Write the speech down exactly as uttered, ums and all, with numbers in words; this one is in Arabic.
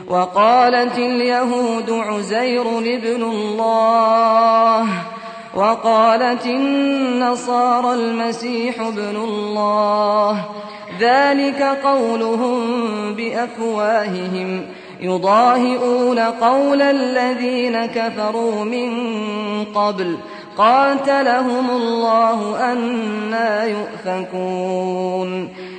وقالت اليهود عزير ابن الله وقالت النصارى المسيح ابن الله، ذلك قولهم بأفواههم يضاهئون قول الذين كفروا من قبل قاتلهم الله أنى يؤفكون.